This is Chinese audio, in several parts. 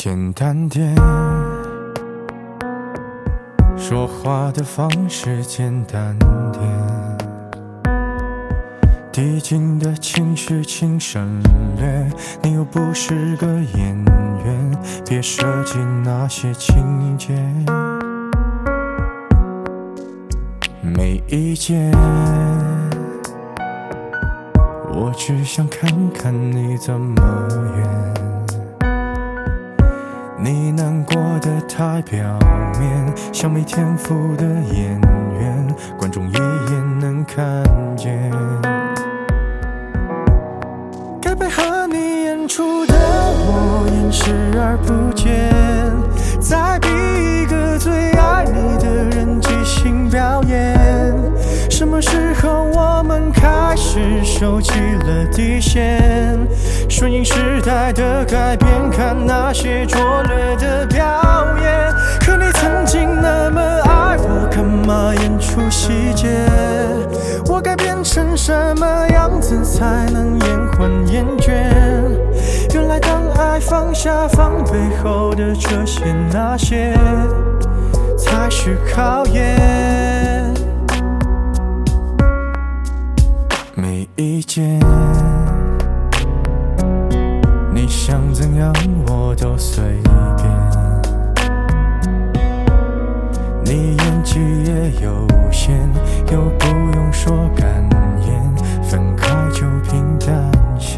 简单点，说话的方式简单点，递进的情绪请省略，你又不是个演员，别设计那些情节。没意见，我只想看看你怎么演。你难过的太表面，像没天赋的演员，观众一眼能看见。该配合你演出的我演视而不见，再逼一个最爱你的人即兴表演。什么时候我们开始收起了底线？顺应时代的改变，看那些拙劣的表演。可你曾经那么爱我，干嘛演出细节？我该变成什么样子才能延缓厌倦？原来当爱放下防备后的这些那些，才是考验。没意见，你想怎样我都随便。你演技也有限，又不用说感言，分开就平淡些。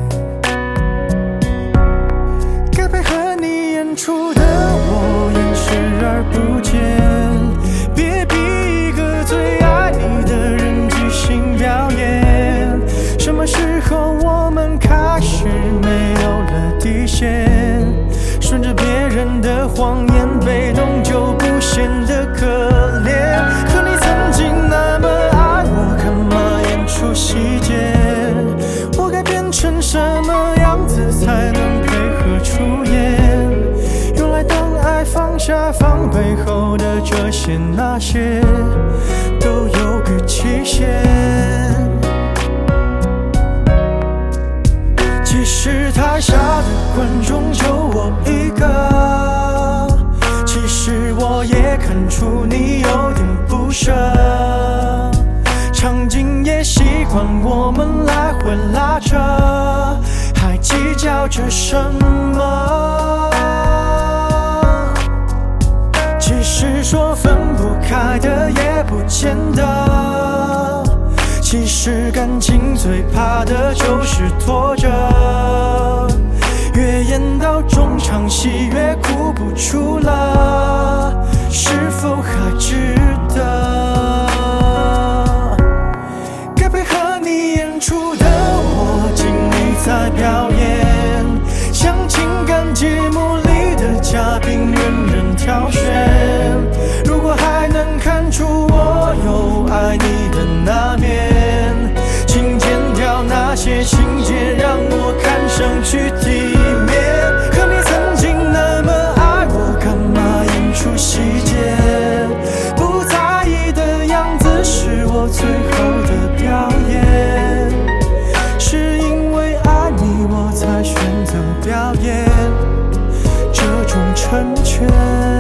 该配合你演出的我演视而不见，别逼一个最爱你的人即兴表演。什么时候我们开始没有了底线？顺着别人的谎言，被动就不显得可怜。可你曾经那么爱我，干嘛演出细节？我该变成什么样子才能配合出演？原来当爱放下防备后的这些那些，都有个期限。即使台下的观众就我一个，其实我也看出你有点不舍，场景也习惯我们来回拉扯，还计较着什么？其实说分不开的也不见得，其实感情最怕的就是拖着，越演到中场戏越哭不出了，是否还值得？该配合你演出的我尽力在表演，像情感节目里的嘉宾任人挑选。如果还能看出我有爱你的那面，请剪掉那些情节，让我看上去体面。可你曾经那么爱我，干嘛演出细节？不在意的样子是我最后的表演，是因为爱你我才选择表演这种成全。